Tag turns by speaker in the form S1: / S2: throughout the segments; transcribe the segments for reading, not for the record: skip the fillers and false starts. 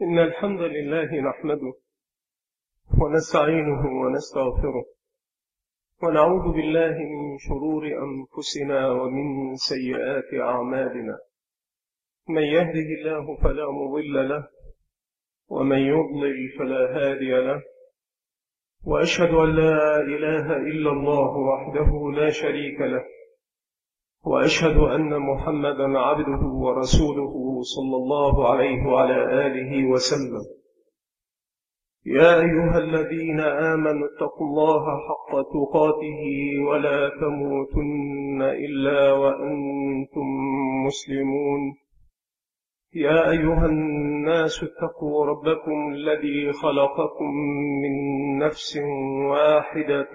S1: إن الحمد لله نحمده ونستعينه ونستغفره ونعوذ بالله من شرور أنفسنا ومن سيئات أعمالنا. من يهده الله فلا مضل له ومن يضلل فلا هادي له، وأشهد أن لا إله إلا الله وحده لا شريك له، وأشهد أن محمدا عبده ورسوله صلى الله عليه وعلى آله وسلم. يا أيها الذين آمنوا اتقوا الله حق تقاته ولا تموتن إلا وأنتم مسلمون. يا أيها الناس اتقوا ربكم الذي خلقكم من نفس واحدة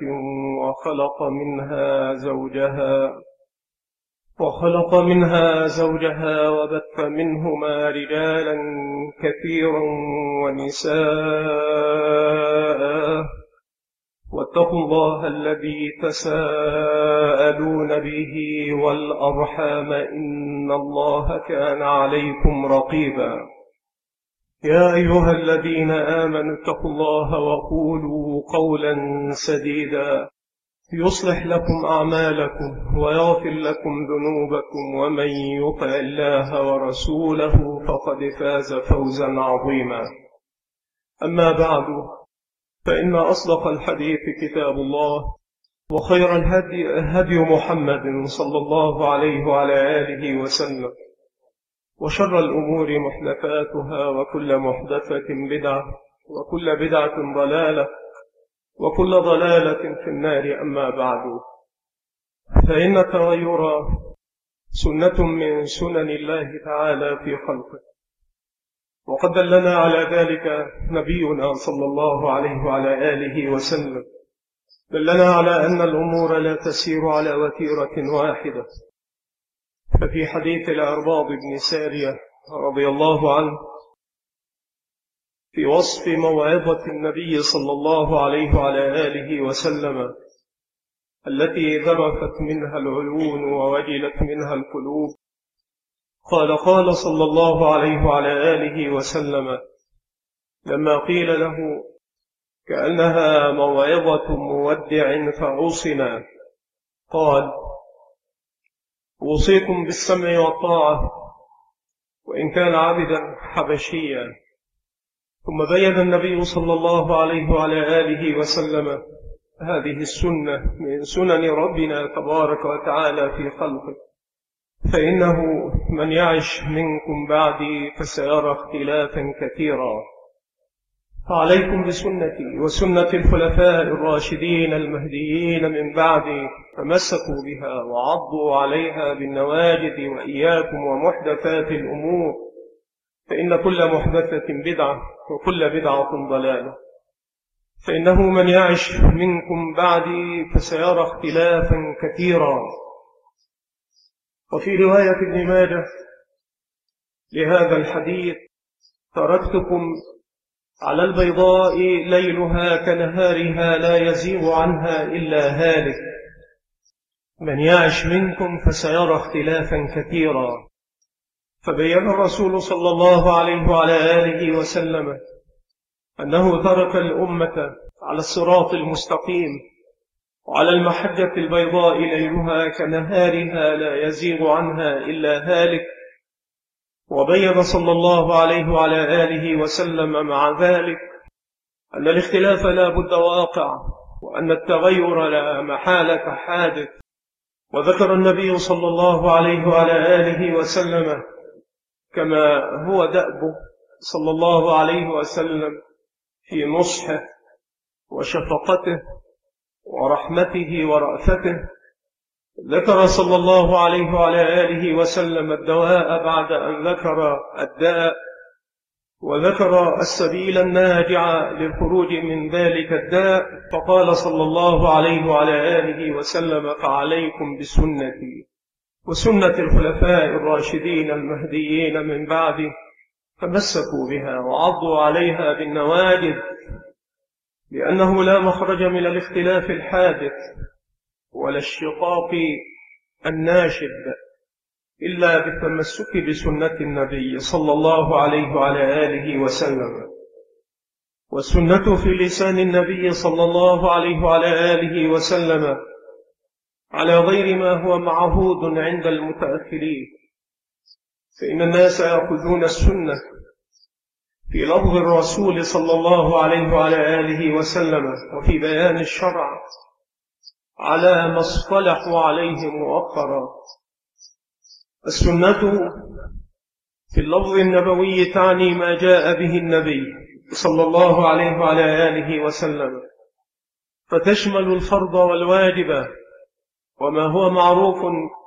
S1: وخلق منها زوجها وبث منهما رجالا كثيرا ونساء، واتقوا الله الذي تساءلون به والأرحام إن الله كان عليكم رقيبا. يا أيها الذين آمنوا اتقوا الله وقولوا قولا سديدا يصلح لكم أعمالكم ويغفر لكم ذنوبكم، ومن يطع الله ورسوله فقد فاز فوزا عظيما. أما بعد، فإن أصدق الحديث كتاب الله، وخير الهدي هدي محمد صلى الله عليه وعلى آله وسلم، وشر الأمور محدثاتها، وكل محدثة بدعة، وكل بدعة ضلالة، وكل ضلالة في النار. أما بعد، فإن التغير سنة من سنن الله تعالى في خلقه، وقد دلنا على ذلك نبينا صلى الله عليه وعلى آله وسلم. دلنا على أن الأمور لا تسير على وتيرة واحدة. ففي حديث الأرباض بن سارية رضي الله عنه في وصف موعظة النبي صلى الله عليه وعلى آله وسلم التي ذرفت منها العيون ووجلت منها القلوب، قال صلى الله عليه وعلى آله وسلم لما قيل له كأنها موعظة مودع فعوصنا، قال: أوصيكم بالسمع والطاعة وإن كان عبدا حبشيا. ثم بين النبي صلى الله عليه وعلى آله وسلم هذه السنة من سنن ربنا تبارك وتعالى في خلقه، فإنه من يعش منكم بعدي فسيرى اختلافا كثيرا، فعليكم بسنتي وسنة الخلفاء الراشدين المهديين من بعدي، فمسكوا بها وعضوا عليها بالنواجذ، وإياكم ومحدثات الأمور، فإن كل محدثة بدعة وكل بدعة ضلالة. فإنه من يعش منكم بعدي فسيرى اختلافا كثيرا. وفي رواية ابن ماجه لهذا الحديث: تركتكم على البيضاء ليلها كنهارها لا يزيغ عنها إلا هالك. من يعش منكم فسيرى اختلافا كثيرا. فبين الرسول صلى الله عليه وعلى آله وسلم أنه ترك الأمة على الصراط المستقيم وعلى المحجة البيضاء ليلها كنهارها لا يزيغ عنها إلا هالك. وبين صلى الله عليه وعلى آله وسلم مع ذلك أن الاختلاف لا بد واقع، وأن التغير لا محالة حادث. وذكر النبي صلى الله عليه وعلى آله وسلم كما هو دأبه صلى الله عليه وسلم في نصحه وشفقته ورحمته ورأفته، ذكر صلى الله عليه وعلى آله وسلم الدواء بعد أن ذكر الداء، وذكر السبيل الناجع للخروج من ذلك الداء، فقال صلى الله عليه وعلى آله وسلم: فعليكم بسنتي وسنة الخلفاء الراشدين المهديين من بعدي، فمسكوا بها وعضوا عليها بالنواجذ، لأنه لا مخرج من الاختلاف الحادث ولا الشقاق الناشب، إلا بالتمسك بسنة النبي صلى الله عليه وعلى آله وسلم. والسنة في لسان النبي صلى الله عليه وعلى آله وسلم على غير ما هو معهود عند المتأخرين، فإن الناس يأخذون السنة في لفظ الرسول صلى الله عليه وعلى آله وسلم وفي بيان الشرع على ما اصطلحوا عليه مؤخرا. السنة في اللفظ النبوي تعني ما جاء به النبي صلى الله عليه وعلى آله وسلم، فتشمل الفرض والواجب وما هو معروف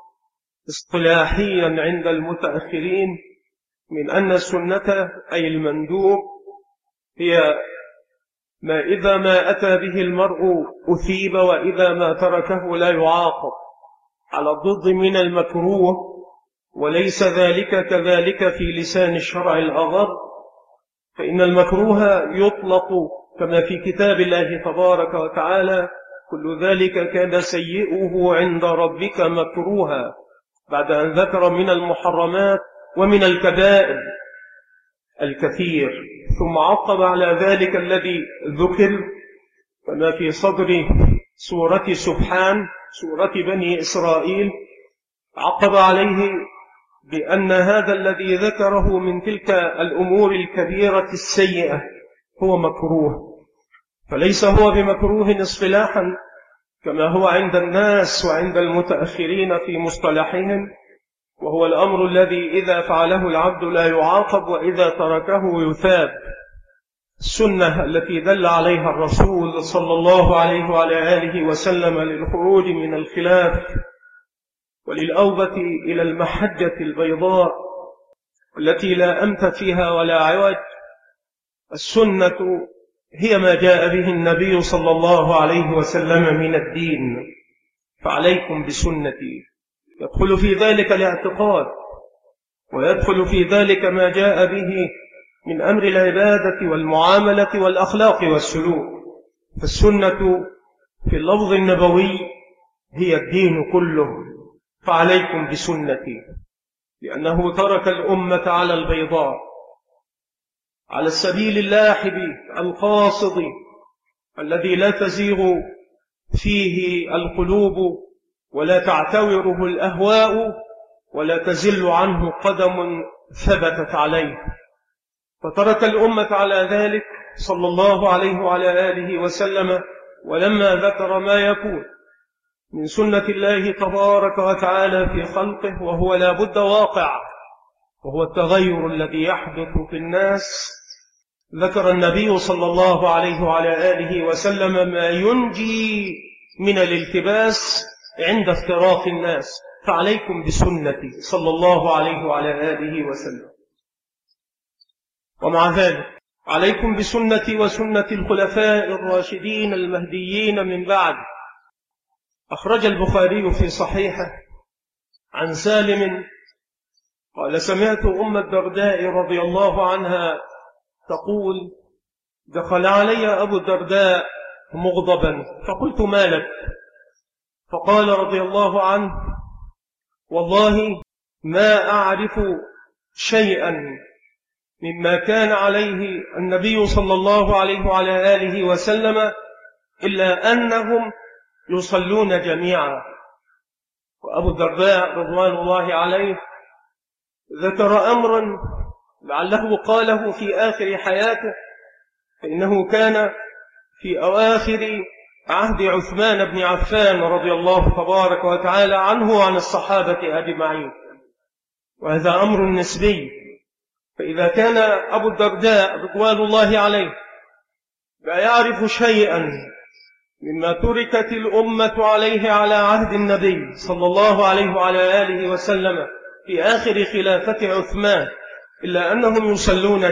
S1: اصطلاحيا عند المتأخرين من أن السنة أي المندوب هي ما إذا ما أتى به المرء أثيب، وإذا ما تركه لا يعاقب، على الضد من المكروه، وليس ذلك كذلك في لسان الشرع الأغر، فإن المكروه يطلق كما في كتاب الله تبارك وتعالى: كل ذلك كان سيئه عند ربك مكروها، بعد أن ذكر من المحرمات ومن الكبائر الكثير، ثم عقب على ذلك الذي ذكر كما في صدر سورة سبحان سورة بني إسرائيل، عقب عليه بأن هذا الذي ذكره من تلك الأمور الكبيرة السيئة هو مكروه، فليس هو بمكروه اصطلاحا كما هو عند الناس وعند المتأخرين في مصطلحهم، وهو الأمر الذي إذا فعله العبد لا يعاقب وإذا تركه يثاب. السنة التي دل عليها الرسول صلى الله عليه وعلى آله وسلم للخروج من الخلاف وللأوبة إلى المحجة البيضاء التي لا أمت فيها ولا عوج. السنة هي ما جاء به النبي صلى الله عليه وسلم من الدين، فعليكم بسنتي. يدخل في ذلك الاعتقاد، ويدخل في ذلك ما جاء به من أمر العبادة والمعاملة والأخلاق والسلوك. فالسنة في اللفظ النبوي هي الدين كله، فعليكم بسنتي، لأنه ترك الأمة على البيضاء، على السبيل اللاحب القاصد الذي لا تزيغ فيه القلوب ولا تعتوره الأهواء ولا تزل عنه قدم ثبتت عليه. فترك الأمة على ذلك صلى الله عليه وعلى آله وسلم، ولما ذكر ما يكون من سنة الله تبارك وتعالى في خلقه، وهو لا بد واقع، وهو التغير الذي يحدث في الناس، ذكر النبي صلى الله عليه وعلى آله وسلم ما ينجي من الالتباس عند افتراق الناس، فعليكم بسنتي صلى الله عليه وعلى آله وسلم. ومع ذلك عليكم بسنتي وسنة الخلفاء الراشدين المهديين من بعد. أخرج البخاري في صحيحه عن سالم قال: سمعت أم الدرداء رضي الله عنها تقول: دخل علي أبو الدرداء مغضبا، فقلت: ما لك؟ فقال رضي الله عنه: والله ما أعرف شيئا مما كان عليه النبي صلى الله عليه وعلى آله وسلم إلا أنهم يصلون جميعا. وأبو الدرداء رضوان الله عليه ذكر أمرا لعله قاله في آخر حياته، فإنه كان في أواخر عهد عثمان بن عفان رضي الله تبارك وتعالى عنه وعن الصحابة أجمعين، وهذا أمر نسبي. فإذا كان أبو الدرداء رضوان الله عليه لا يعرف شيئا مما تركت الأمة عليه على عهد النبي صلى الله عليه وعلى آله وسلم في آخر خلافة عثمان إلا أنهم يصلون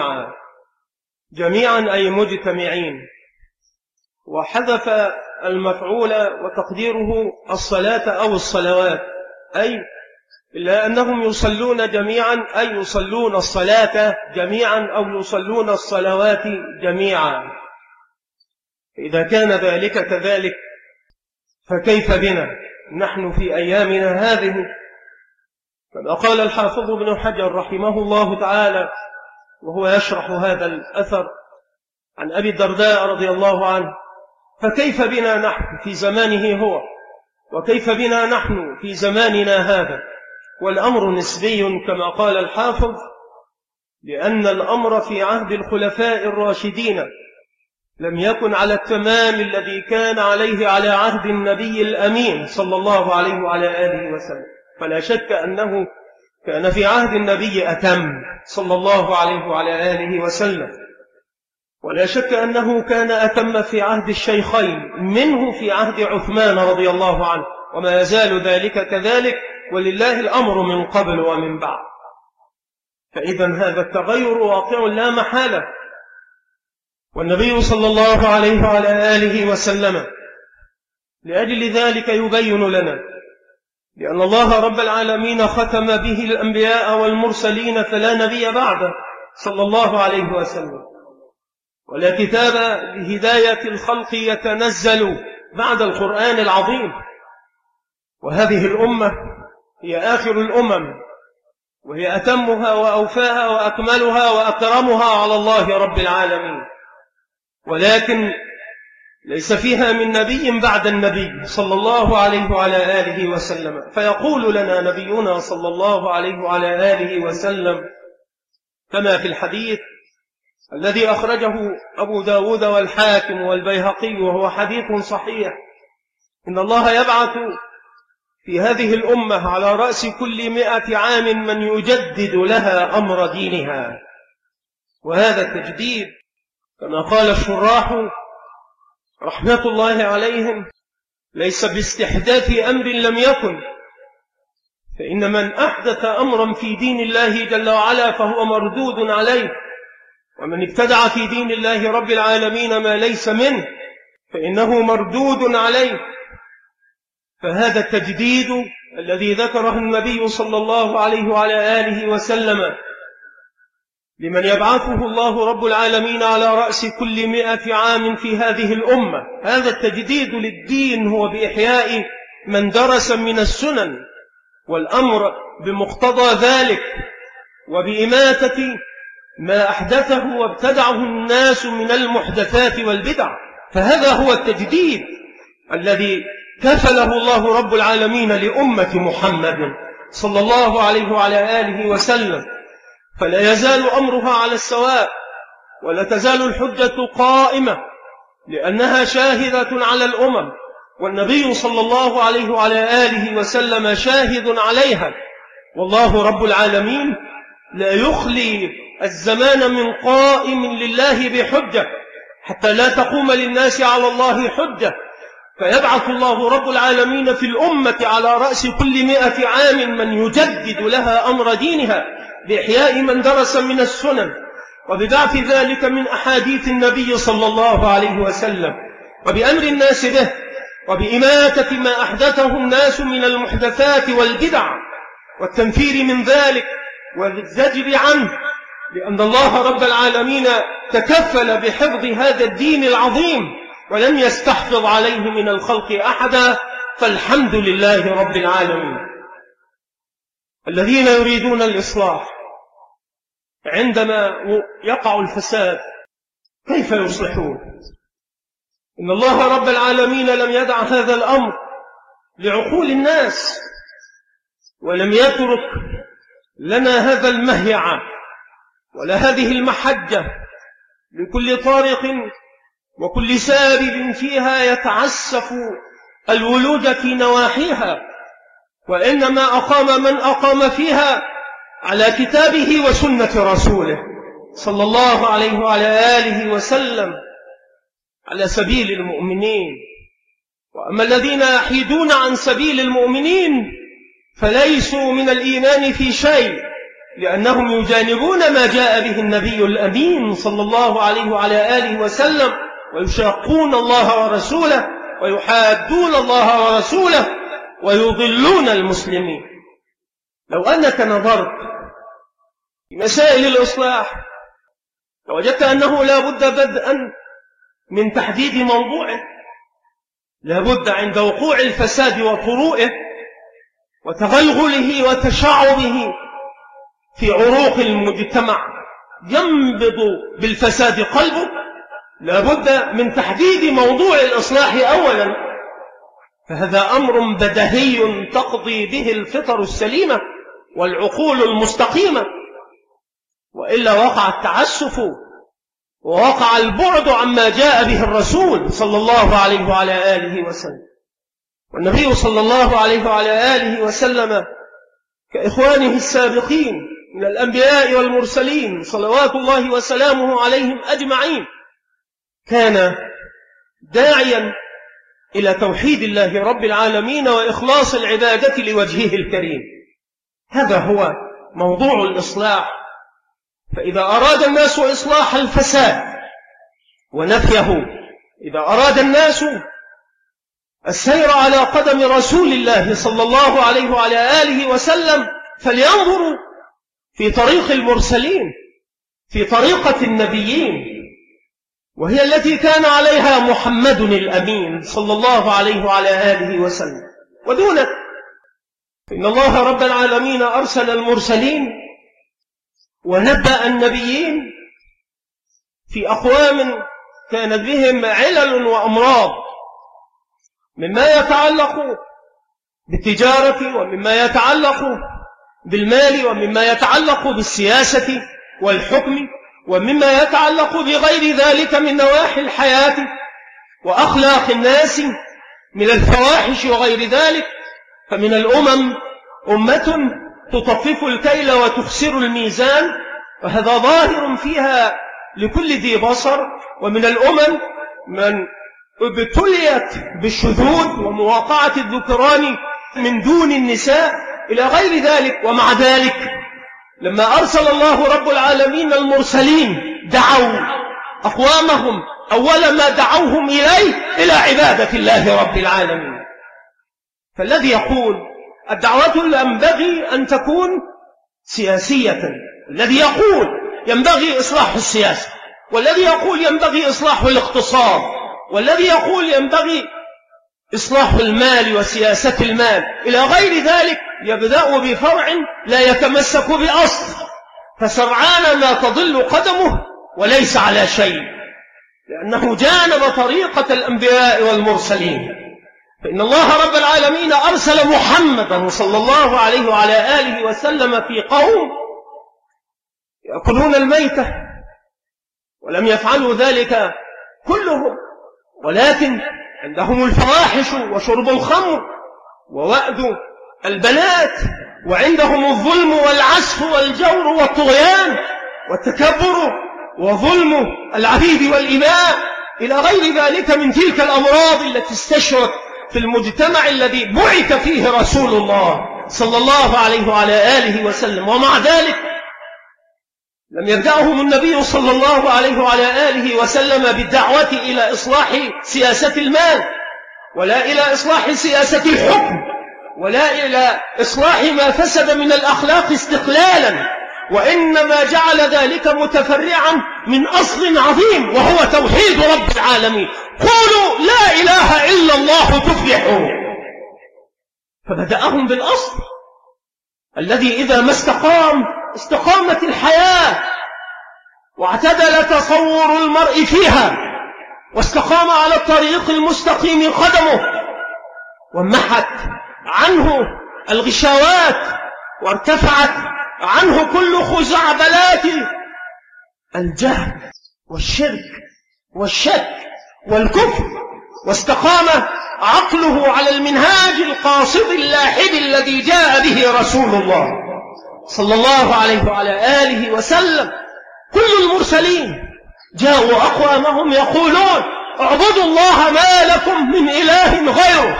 S1: جميعا أي مجتمعين، وحذف المفعول وتقديره الصلاة أو الصلوات، أي إلا أنهم يصلون جميعا أي يصلون الصلاة جميعا أو يصلون الصلوات جميعا. إذا كان ذلك كذلك فكيف بنا نحن في أيامنا هذه، كما قال الحافظ ابن حجر رحمه الله تعالى وهو يشرح هذا الأثر عن أبي الدرداء رضي الله عنه: فكيف بنا نحن في زمانه هو، وكيف بنا نحن في زماننا هذا؟ والأمر نسبي كما قال الحافظ، لأن الأمر في عهد الخلفاء الراشدين لم يكن على التمام الذي كان عليه على عهد النبي الأمين صلى الله عليه وعلى آله وسلم. فلا شك أنه كان في عهد النبي أتم صلى الله عليه وعلى آله وسلم، ولا شك أنه كان أتم في عهد الشيخين، منه في عهد عثمان رضي الله عنه، وما يزال ذلك كذلك، ولله الأمر من قبل ومن بعد. فإذا هذا التغير واقع لا محالة، والنبي صلى الله عليه وعلى آله وسلم لأجل ذلك يبين لنا، لأن الله رب العالمين ختم به الأنبياء والمرسلين فلا نبي بعده صلى الله عليه وسلم، ولا كتاب لهداية الخلق يتنزل بعد القرآن العظيم. وهذه الأمة هي آخر الأمم، وهي أتمها وأوفاها وأكملها وأكرمها على الله رب العالمين، ولكن ليس فيها من نبي بعد النبي صلى الله عليه وعلى آله وسلم. فيقول لنا نبينا صلى الله عليه وعلى آله وسلم كما في الحديث الذي أخرجه أبو داود والحاكم والبيهقي وهو حديث صحيح: إن الله يبعث في هذه الأمة على رأس كل 100 عام من يجدد لها أمر دينها. وهذا التجديد كما قال الشراح رحمة الله عليهم ليس باستحداث أمر لم يكن، فإن من أحدث أمرا في دين الله جل وعلا فهو مردود عليه، ومن ابتدع في دين الله رب العالمين ما ليس منه فإنه مردود عليه. فهذا التجديد الذي ذكره النبي صلى الله عليه وعلى آله وسلم لمن يبعثه الله رب العالمين على رأس كل 100 عام في هذه الأمة، هذا التجديد للدين هو بإحياء من درس من السنن، والأمر بمقتضى ذلك، وبإماتة ما أحدثه وابتدعه الناس من المحدثات والبدع. فهذا هو التجديد الذي كفله الله رب العالمين لأمة محمد صلى الله عليه وعلى آله وسلم. فلا يزال أمرها على السواء، ولا تزال الحجة قائمة، لأنها شاهدة على الأمم، والنبي صلى الله عليه وعلى آله وسلم شاهد عليها. والله رب العالمين لا يخلي الزمان من قائم لله بحجة حتى لا تقوم للناس على الله حجة، فيبعث الله رب العالمين في الأمة على رأس كل 100 عام من يجدد لها أمر دينها بإحياء من درس من السنن، وببعث ذلك من أحاديث النبي صلى الله عليه وسلم، وبأمر الناس به، وبإماتة ما أحدثه الناس من المحدثات والبدع، والتنفير من ذلك والزجر عنه، لأن الله رب العالمين تكفل بحفظ هذا الدين العظيم ولم يستحفظ عليه من الخلق أحدا، فالحمد لله رب العالمين. الذين يريدون الإصلاح عندما يقع الفساد كيف يصلحون؟ إن الله رب العالمين لم يدع هذا الأمر لعقول الناس، ولم يترك لنا هذا المهيع ولا هذه المحجة لكل طارق وكل سابب فيها يتعسف الولوج في نواحيها، وإنما أقام من أقام فيها على كتابه وسنة رسوله صلى الله عليه وعلى آله وسلم على سبيل المؤمنين. وأما الذين يحيدون عن سبيل المؤمنين فليسوا من الإيمان في شيء، لأنهم يجانبون ما جاء به النبي الأمين صلى الله عليه وعلى آله وسلم، ويشاقون الله ورسوله، ويحادون الله ورسوله، ويضلون المسلمين. لو أنك نظرت في مسائل الإصلاح لوجدت أنه لا بد بدءا من تحديد موضوعه، لا بد عند وقوع الفساد وطروئه وتغلغله وتشعبه في عروق المجتمع ينبض بالفساد قلبه، لابد من تحديد موضوع الإصلاح أولا، فهذا أمر بديهي تقضي به الفطر السليمة والعقول المستقيمة، وإلا وقع التعسف ووقع البعد عما جاء به الرسول صلى الله عليه وعلى آله وسلم. والنبي صلى الله عليه وعلى آله وسلم كإخوانه السابقين من الأنبياء والمرسلين صلوات الله وسلامه عليهم أجمعين كان داعيا إلى توحيد الله رب العالمين وإخلاص العبادة لوجهه الكريم. هذا هو موضوع الإصلاح. فإذا أراد الناس إصلاح الفساد ونفيه، إذا أراد الناس السير على قدم رسول الله صلى الله عليه وعلى آله وسلم، فلينظروا في طريق المرسلين، في طريقة النبيين، وهي التي كان عليها محمد الأمين صلى الله عليه وعلى آله وسلم. ودونك إن الله رب العالمين أرسل المرسلين ونبأ النبيين في أقوام كانت بهم علل وأمراض، مما يتعلق بالتجارة، ومما يتعلق بالمال، ومما يتعلق بالسياسة والحكم، ومما يتعلق بغير ذلك من نواحي الحياة وأخلاق الناس من الفواحش وغير ذلك. فمن الأمم أمة تطفف الكيل وتخسر الميزان، وهذا ظاهر فيها لكل ذي بصر. ومن الأمم من ابتليت بالشذوذ ومواقعة الذكران من دون النساء إلى غير ذلك. ومع ذلك لما أرسل الله رب العالمين المرسلين دعوا أقوامهم أول ما دعوهم إليه إلى عبادة الله رب العالمين. فالذي يقول الدعوة ينبغي أن تكون سياسية، الذي يقول ينبغي إصلاح السياسة، والذي يقول ينبغي إصلاح الاقتصاد، والذي يقول ينبغي إصلاح المال وسياسة المال إلى غير ذلك، يبدأ بفرع لا يتمسك بأصل، فسرعان ما تضل قدمه وليس على شيء، لأنه جانب طريقة الأنبياء والمرسلين. فإن الله رب العالمين أرسل محمدا صلى الله عليه وعلى آله وسلم في قوم يأكلون الميتة، ولم يفعلوا ذلك كلهم، ولكن عندهم الفواحش وشرب الخمر ووأد البنات، وعندهم الظلم والعسف والجور والطغيان والتكبر وظلم العبيد والإماء إلى غير ذلك من تلك الأمراض التي استشرت في المجتمع الذي بعث فيه رسول الله صلى الله عليه وعلى آله وسلم. ومع ذلك لم يبدأهم النبي صلى الله عليه وعلى آله وسلم بالدعوة إلى إصلاح سياسة المال، ولا إلى إصلاح سياسة الحكم، ولا إلى إصلاح ما فسد من الأخلاق استقلالا، وإنما جعل ذلك متفرعا من أصل عظيم وهو توحيد رب العالمين. قولوا لا إله إلا الله تفلحوا. فبدأهم بالأصل الذي إذا ما استقامت الحياة واعتدل تصور المرء فيها، واستقام على الطريق المستقيم قدمه، ومحت عنه الغشاوات، وارتفعت عنه كل خزعبلات الجهل والشرك والشك والكفر، واستقام عقله على المنهاج القاصد اللاحد الذي جاء به رسول الله صلى الله عليه وعلى آله وسلم. كل المرسلين جاءوا أقوامهم يقولون اعبدوا الله ما لكم من إله غيره.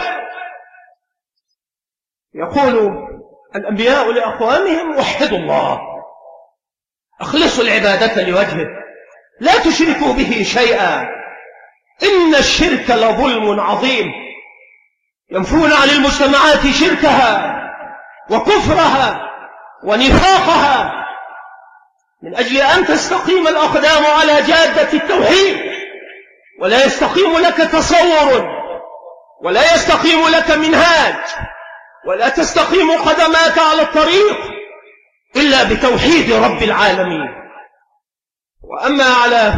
S1: يقول الأنبياء لأقوامهم وحدوا الله، أخلصوا العبادة لوجهه، لا تشركوا به شيئا، إن الشرك لظلم عظيم. ينفون عن المجتمعات شركها وكفرها ونفاقها من أجل أن تستقيم الأقدام على جادة التوحيد، ولا يستقيم لك تصور، ولا يستقيم لك منهاج ولا تستقيم قدماك على الطريق إلا بتوحيد رب العالمين. وأما على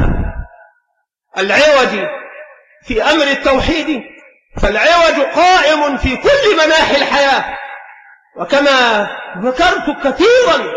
S1: العوج في أمر التوحيد فالعوج قائم في كل مناحي الحياة. وكما ذكرت كثيرا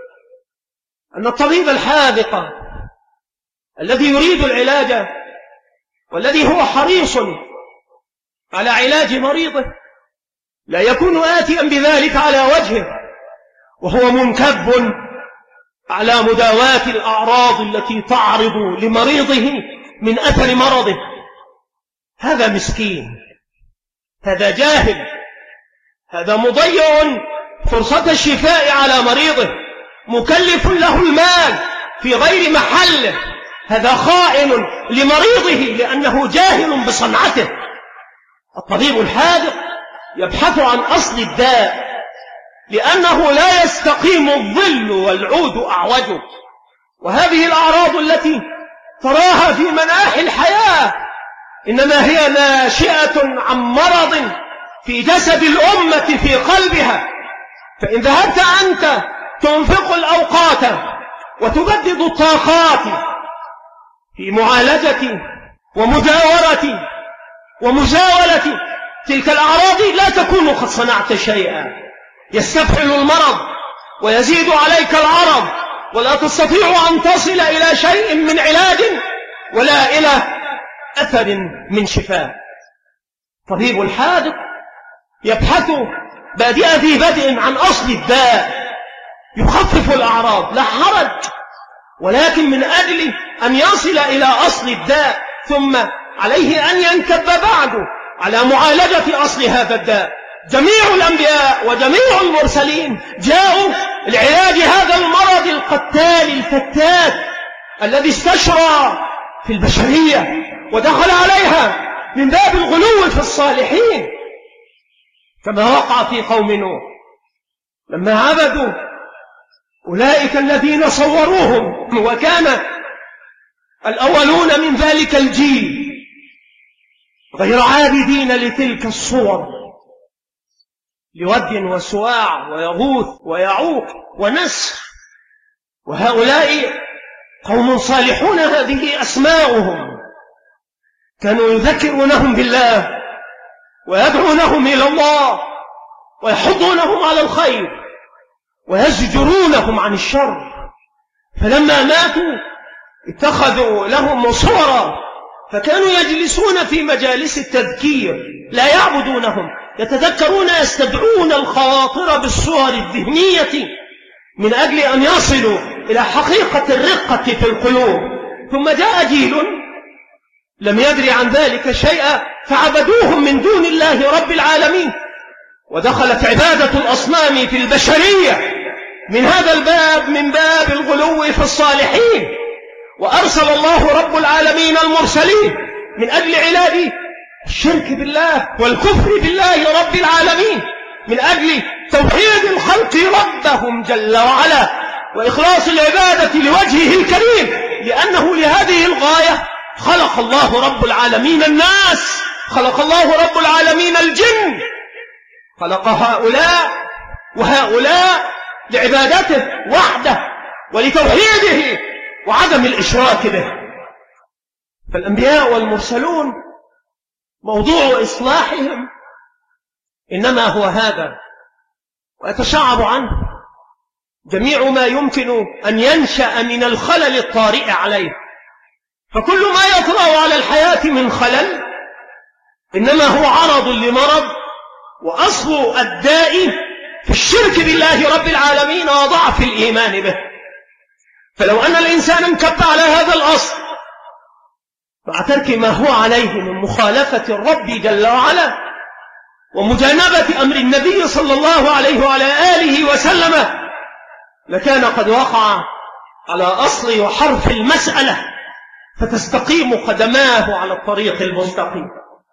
S1: أن الطبيب الحاذق الذي يريد العلاج والذي هو حريص على علاج مريضه لا يكون آتيا بذلك على وجهه وهو منكب على مداواة الأعراض التي تعرض لمريضه من أثر مرضه. هذا مسكين، هذا جاهل، هذا مضيع فرصة الشفاء على مريضه، مكلف له المال في غير محله، هذا خائن لمريضه لأنه جاهل بصنعته. الطبيب الحاذق يبحث عن أصل الداء لأنه لا يستقيم الظل والعود أعوج. وهذه الأعراض التي تراها في مناحي الحياة إنما هي ناشئة عن مرض في جسد الأمة في قلبها. فإن ذهبت أنت تنفق الأوقات وتبدد الطاقات في معالجة ومداورة ومزاولة تلك الأعراض لا تكون قد صنعت شيئا. يستفحل المرض ويزيد عليك العرض ولا تستطيع أن تصل إلى شيء من علاج ولا إلى أثر من شفاء. طبيب الحاذق يبحث بادئا في بدء عن أصل الداء، يخفف الأعراض لا حرج، ولكن من أجل أن يصل إلى أصل الداء ثم عليه أن ينكب بعده على معالجة أصل هذا الداء. جميع الأنبياء وجميع المرسلين جاءوا لعلاج هذا المرض القتال الفتات الذي استشرى في البشرية ودخل عليها من باب الغلو في الصالحين، كما وقع في قوم نوح لما عبدوا أولئك الذين صوروهم، وكان الأولون من ذلك الجيل غير عابدين لتلك الصور، لود وسواع ويغوث ويعوق ونسر. وهؤلاء قوم صالحون هذه أسماؤهم، كانوا يذكرونهم بالله ويدعونهم إلى الله ويحضونهم على الخير ويزجرونهم عن الشر. فلما ماتوا اتخذوا لهم صورا، فكانوا يجلسون في مجالس التذكير لا يعبدونهم، يتذكرون يستدعون الخواطر بالصور الذهنية من أجل أن يصلوا إلى حقيقة الرقة في القلوب. ثم جاء جيل لم يدري عن ذلك شيئا فعبدوهم من دون الله رب العالمين، ودخلت عبادة الأصنام في البشرية من هذا الباب، من باب الغلو في الصالحين. وأرسل الله رب العالمين المرسلين من أجل علاج الشرك بالله والكفر بالله رب العالمين، من أجل توحيد الخلق ربهم جل وعلا وإخلاص العبادة لوجهه الكريم، لأنه لهذه الغاية خلق الله رب العالمين الناس، خلق الله رب العالمين الجن، خلق هؤلاء وهؤلاء لعبادته وحده ولتوحيده وعدم الإشراك به. فالأنبياء والمرسلون موضوع إصلاحهم إنما هو هذا، ويتشعب عنه جميع ما يمكن أن ينشأ من الخلل الطارئ عليه. فكل ما يطرأ على الحياة من خلل إنما هو عرض لمرض، وأصل الداء في الشرك بالله رب العالمين وضعف الإيمان به. فلو أن الإنسان انكب على هذا الأصل مع ترك ما هو عليه من مخالفة الرب جل وعلا ومجانبة أمر النبي صلى الله عليه وعلى آله وسلم، لكان قد وقع على أصل وحرف المسألة فتستقيم قدماه على الطريق المستقيم.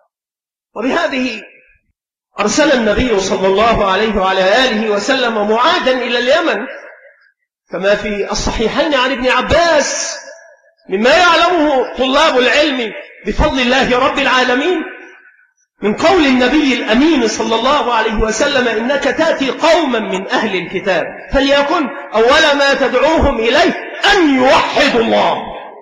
S1: وبهذه أرسل النبي صلى الله عليه وعلى آله وسلم معادا إلى اليمن، كما في الصحيحين عن ابن عباس مما يعلمه طلاب العلم بفضل الله رب العالمين، من قول النبي الأمين صلى الله عليه وسلم: إنك تأتي قوما من أهل الكتاب فليكن أول ما تدعوهم إليه أن يوحدوا الله.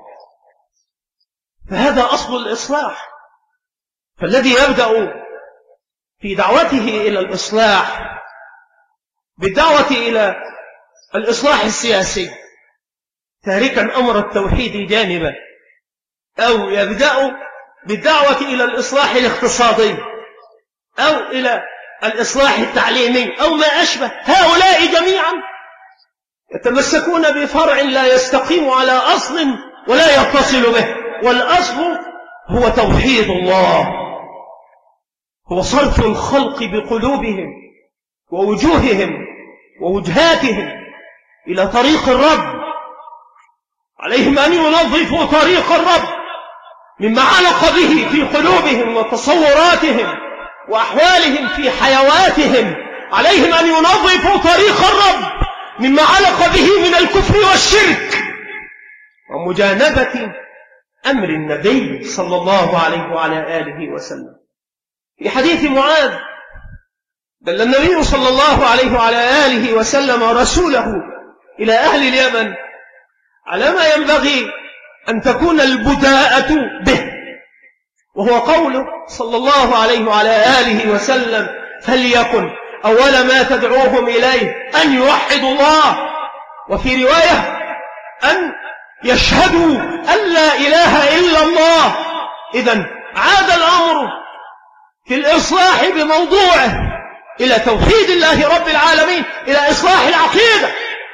S1: فهذا أصل الإصلاح. فالذي يبدأ في دعوته إلى الإصلاح بالدعوة إلى الإصلاح السياسي تاركا أمر التوحيد جانبا، أو يبدأ بالدعوة إلى الإصلاح الاقتصادي أو إلى الإصلاح التعليمي أو ما أشبه، هؤلاء جميعا يتمسكون بفرع لا يستقيم على أصل ولا يتصل به، والأصل هو توحيد الله، هو صرف الخلق بقلوبهم ووجوههم ووجهاتهم إلى طريق الرب. عليهم أن ينظفوا طريق الرب مما علق به في قلوبهم وتصوراتهم وأحوالهم في حيواتهم. عليهم أن ينظفوا طريق الرب مما علق به من الكفر والشرك ومجانبة أمر النبي صلى الله عليه وعلى آله وسلم. في حديث معاذ دل النبي صلى الله عليه وعلى آله وسلم رسوله إلى أهل اليمن على ما ينبغي أن تكون البداءة به، وهو قوله صلى الله عليه وعلى آله وسلم: فليكن أول ما تدعوهم إليه أن يوحدوا الله، وفي رواية أن يشهدوا أن لا إله إلا الله. إذن عاد الأمر في الإصلاح بموضوعه إلى توحيد الله رب العالمين، إلى إصلاح العقيدة.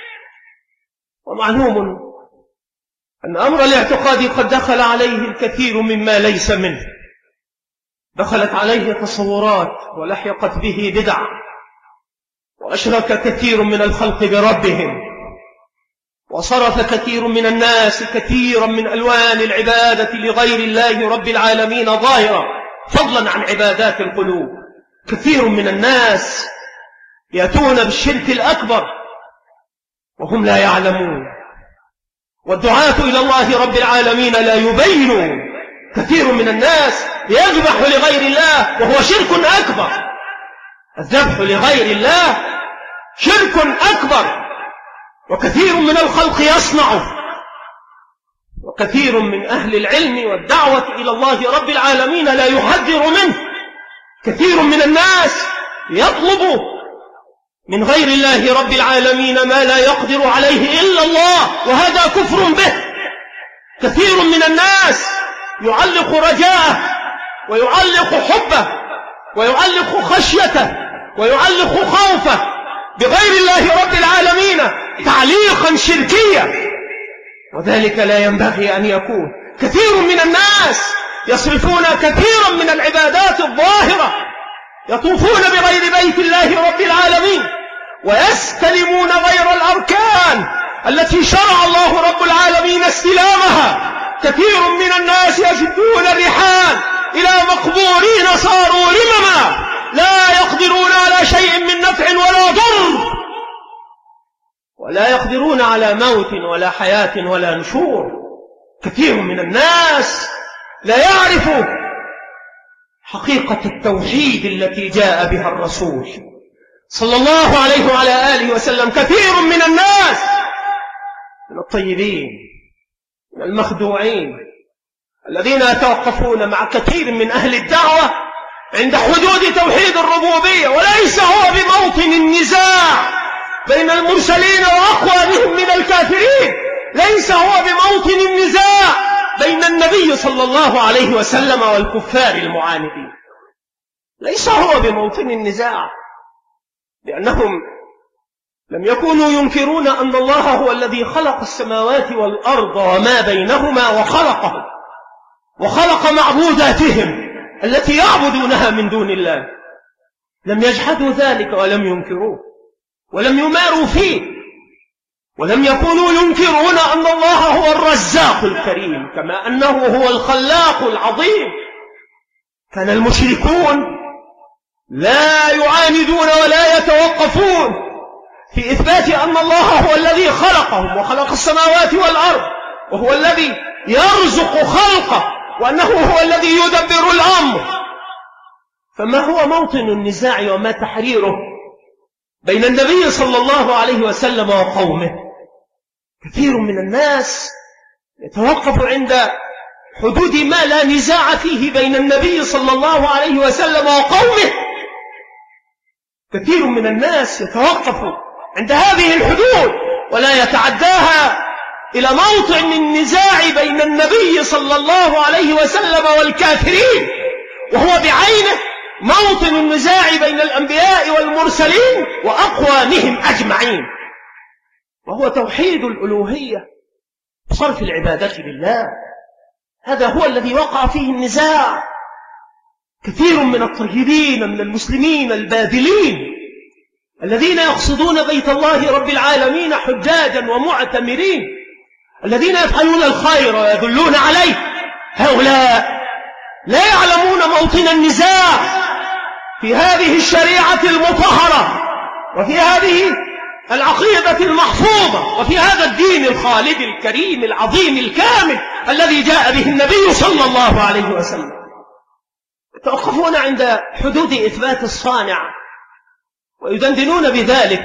S1: ومعلوم أن أمر الاعتقاد قد دخل عليه الكثير مما ليس منه، دخلت عليه تصورات ولحقت به بدع، وأشرك كثير من الخلق بربهم، وصرف كثير من الناس كثيرا من ألوان العبادة لغير الله رب العالمين ظاهرة، فضلا عن عبادات القلوب. كثير من الناس يأتون بالشرك الأكبر وهم لا يعلمون، والدعاة إلى الله رب العالمين لا يبينون. كثير من الناس يذبح لغير الله وهو شرك أكبر. الذبح لغير الله شرك أكبر، وكثير من الخلق يصنعه، وكثير من أهل العلم والدعوة إلى الله رب العالمين لا يحذر منه. كثير من الناس يطلب من غير الله رب العالمين ما لا يقدر عليه إلا الله، وهذا كفر به. كثير من الناس يعلق رجاءه ويعلق حبه ويعلق خشيته ويعلق خوفه بغير الله رب العالمين تعليقا شركيا، وذلك لا ينبغي أن يكون. كثير من الناس يصرفون كثيرا من العبادات الظاهرة، يطوفون بغير بيت الله رب العالمين ويستلمون غير الأركان التي شرع الله رب العالمين استلامها. كثير من الناس يشدون الرحال إلى مقبورين صاروا رمما لا يقدرون على شيء من نفع ولا ضر، ولا يقدرون على موت ولا حياة ولا نشور. كثير من الناس لا يعرف حقيقة التوحيد التي جاء بها الرسول صلى الله عليه وعلى آله وسلم. كثير من الناس من الطيبين من المخدوعين الذين يتوقفون مع كثير من أهل الدعوة عند حدود توحيد الربوبية، وليس هو بموطن النزاع بين المرسلين وأخوانهم من الكافرين، ليس هو بموطن النزاع بين النبي صلى الله عليه وسلم والكفار المعاندين، ليس هو بموطن النزاع، لأنهم لم يكونوا ينكرون أن الله هو الذي خلق السماوات والأرض وما بينهما وخلقه وخلق معبوداتهم التي يعبدونها من دون الله. لم يجحدوا ذلك ولم ينكروه ولم يماروا فيه، ولم يكونوا ينكرون أن الله هو الرزاق الكريم كما أنه هو الخلاق العظيم. كان المشركون لا يعاندون ولا يتوقفون في إثبات أن الله هو الذي خلقهم وخلق السماوات والأرض، وهو الذي يرزق خلقه، وأنه هو الذي يدبر الأمر. فما هو موطن النزاع وما تحريره بين النبي صلى الله عليه وسلم وقومه؟ كثير من الناس يتوقف عند حدود ما لا نزاع فيه بين النبي صلى الله عليه وسلم وقومه. كثير من الناس يتوقف عند هذه الحدود ولا يتعداها إلى موطن النزاع بين النبي صلى الله عليه وسلم والكافرين، وهو بعينه موطن النزاع بين الأنبياء والمرسلين وأقوامهم أجمعين، وهو توحيد الألوهية بصرف العبادة لله. هذا هو الذي وقع فيه النزاع. كثير من الطيبين من المسلمين الباذلين الذين يقصدون بيت الله رب العالمين حجاجا ومعتمرين، الذين يفعلون الخير ويدلون عليه، هؤلاء لا يعلمون موطن النزاع في هذه الشريعة المطهرة وفي هذه العقيدة المحفوظة وفي هذا الدين الخالد الكريم العظيم الكامل الذي جاء به النبي صلى الله عليه وسلم. يتوقفون عند حدود إثبات الصانع ويدندنون بذلك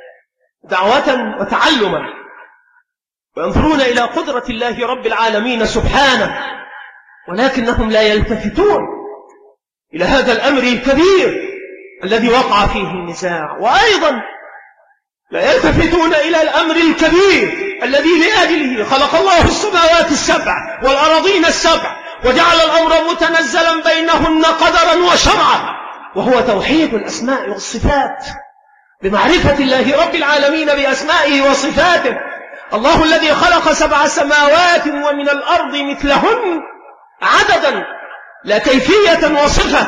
S1: دعوة وتعلما، وينظرون إلى قدرة الله رب العالمين سبحانه، ولكنهم لا يلتفتون إلى هذا الأمر الكبير الذي وقع فيه النزاع، وأيضا لا يلتفتون إلى الأمر الكبير الذي لأجله خلق الله السماوات السبع والأراضين السبع وجعل الأمر متنزلا بينهن قدرا وشرعا، وهو توحيد الأسماء والصفات، بمعرفة الله رب العالمين بأسمائه وصفاته. الله الذي خلق 7 سماوات ومن الأرض مثلهن عددا لا كيفية وصفة،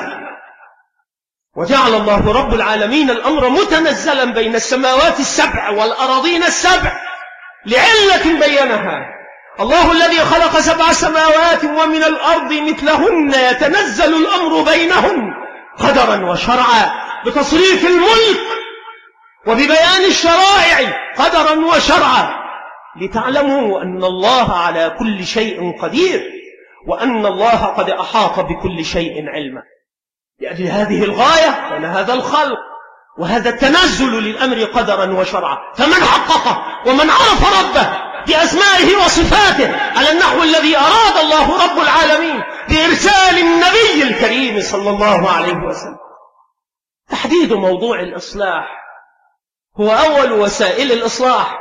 S1: وجعل الله رب العالمين الأمر متنزلا بين السماوات السبع والأراضين السبع لعلة بينها. الله الذي خلق 7 سماوات ومن الأرض مثلهن يتنزل الأمر بينهن قدرا وشرعا، بتصريف الملك وببيان الشرائع قدرا وشرعا، لتعلموا أن الله على كل شيء قدير وأن الله قد أحاط بكل شيء علما. لأجل هذه الغاية كان هذا الخلق وهذا التنزل للأمر قدرا وشرعا، فمن حققه ومن عرف ربه بأسمائه وصفاته على النحو الذي أراد الله رب العالمين بإرسال النبي الكريم صلى الله عليه وسلم. تحديد موضوع الإصلاح هو أول وسائل الإصلاح،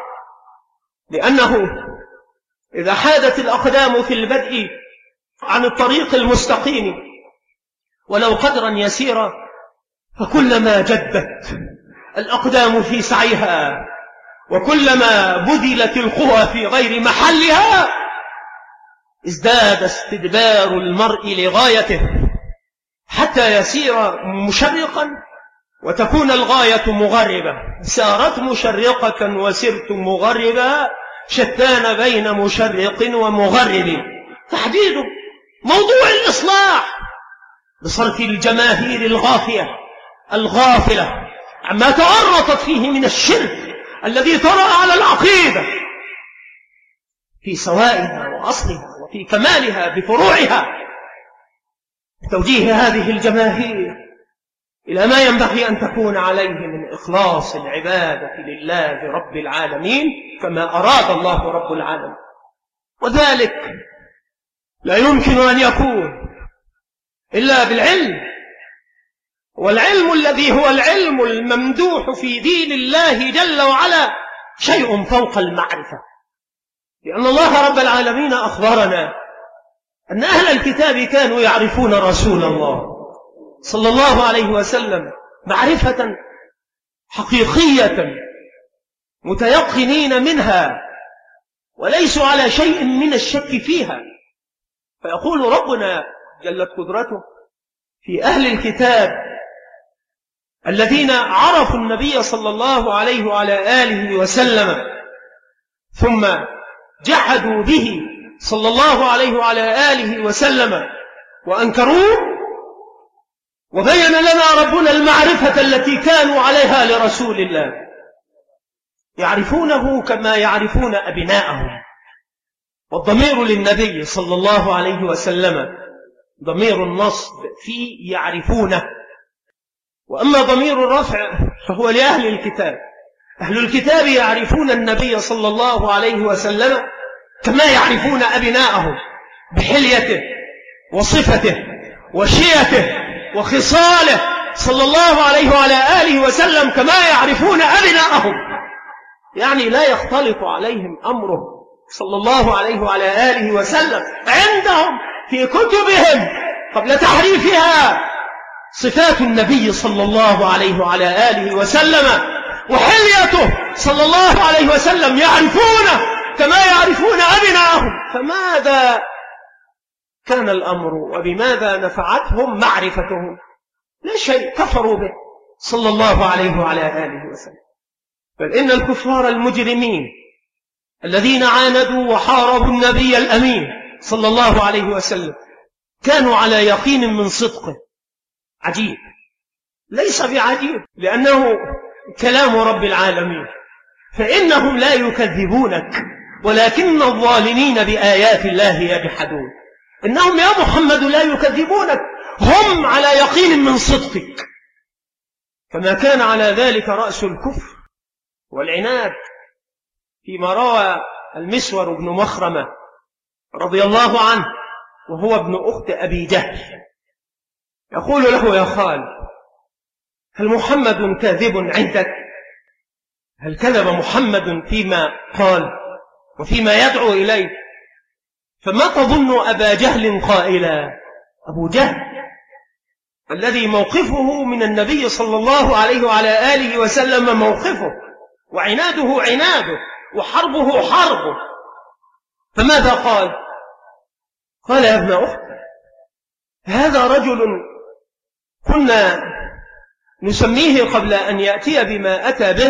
S1: لأنه إذا حادت الأقدام في البدء عن الطريق المستقيم ولو قدرا يسيرا، فكلما جدت الأقدام في سعيها وكلما بذلت القوى في غير محلها ازداد استدبار المرء لغايته حتى يسير مشرقا وتكون الغاية مغربة. سارت مشرقة وسرت مغربا، شتان بين مشرق ومغرب. تحديد موضوع الإصلاح بصرف الجماهير الغافلة عما تورطت فيه من الشرك الذي طرأ على العقيدة في سوائها وأصلها وفي كمالها بفروعها، توجيه هذه الجماهير إلى ما ينبغي أن تكون عليه من إخلاص العبادة لله رب العالمين كما أراد الله رب العالمين، وذلك لا يمكن أن يكون إلا بالعلم، والعلم الذي هو العلم الممدوح في دين الله جل وعلا شيء فوق المعرفة، لأن الله رب العالمين أخبرنا أن أهل الكتاب كانوا يعرفون رسول الله صلى الله عليه وسلم معرفة حقيقية متيقنين منها وليسوا على شيء من الشك فيها. فيقول ربنا جلت قدرته في أهل الكتاب الذين عرفوا النبي صلى الله عليه وعلى آله وسلم ثم جحدوا به صلى الله عليه وعلى آله وسلم وأنكروه، وبين لنا ربنا المعرفة التي كانوا عليها لرسول الله، يعرفونه كما يعرفون أبناءهم. والضمير للنبي صلى الله عليه وسلم ضمير النصب في يعرفونه، وأما ضمير الرفع فهو لأهل الكتاب. أهل الكتاب يعرفون النبي صلى الله عليه وسلم كما يعرفون أبناءهم بحليته وصفته وشيته وخصاله صلى الله عليه وعلى آله وسلم كما يعرفون أبناءهم، يعني لا يختلط عليهم أمره صلى الله عليه وعلى آله وسلم. عندهم في كتبهم قبل تحريفها صفات النبي صلى الله عليه وعلى آله وسلم وحليته صلى الله عليه وسلم، يعرفونه كما يعرفون أبناءهم. فماذا كان الأمر وبماذا نفعتهم معرفتهم؟ لا شيء، كفروا به صلى الله عليه وعلى آله وسلم. بل إن الكفار المجرمين الذين عاندوا وحاربوا النبي الأمين صلى الله عليه وسلم كانوا على يقين من صدقه. عجيب، ليس بعجيب لأنه كلام رب العالمين، فإنهم لا يكذبونك ولكن الظالمين بآيات الله يجحدون. إنهم يا محمد لا يكذبونك، هم على يقين من صدقك، كما كان على ذلك رأس الكفر والعناد فيما روى المسور بن مخرمة رضي الله عنه وهو ابن أخت أبي جهل، يقول له: يا خال، هل محمد كاذب عندك؟ هل كذب محمد فيما قال وفيما يدعو إليه؟ فما تظن أبا جهل قائلا؟ أبو جهل الذي موقفه من النبي صلى الله عليه وعلى آله وسلم موقفه، وعناده عناده، وحربه حربه. فماذا قال؟ قال: يا ابن أخت، هذا رجل كنا نسميه قبل أن يأتي بما أتى به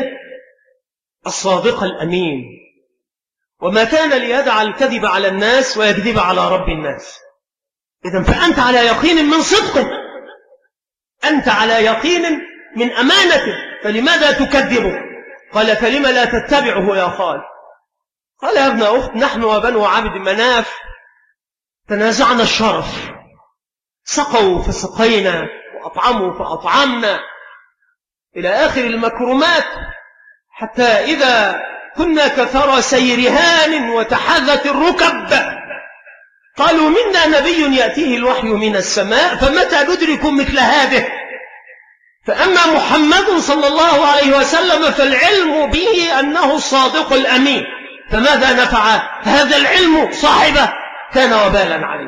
S1: الصادق الأمين، وما كان ليدع الكذب على الناس ويكذب على رب الناس. إذن فأنت على يقين من صدقه، أنت على يقين من أمانته، فلماذا تكذبه؟ قال: فلما لا تتبعه يا خال؟ قال: يا ابن أخت، نحن وبنو عبد مناف تنازعنا الشرف، سقوا فسقينا وأطعموا فأطعمنا إلى آخر المكرمات، حتى إذا كنا كثر سيرهان وتحذت الركب قالوا: منا نبي يأتيه الوحي من السماء، فمتى ندرك مثل هذه؟ فأما محمد صلى الله عليه وسلم فالعلم به أنه الصادق الأمين، فماذا نفع هذا العلم صاحبه؟ كان وبالا عليه.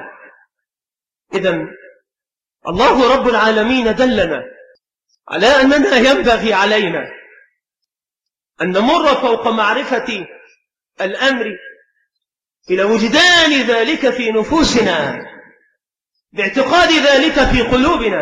S1: إذن الله رب العالمين دلنا على أننا ينبغي علينا أن نمر فوق معرفة الأمر إلى وجدان ذلك في نفوسنا، باعتقاد ذلك في قلوبنا،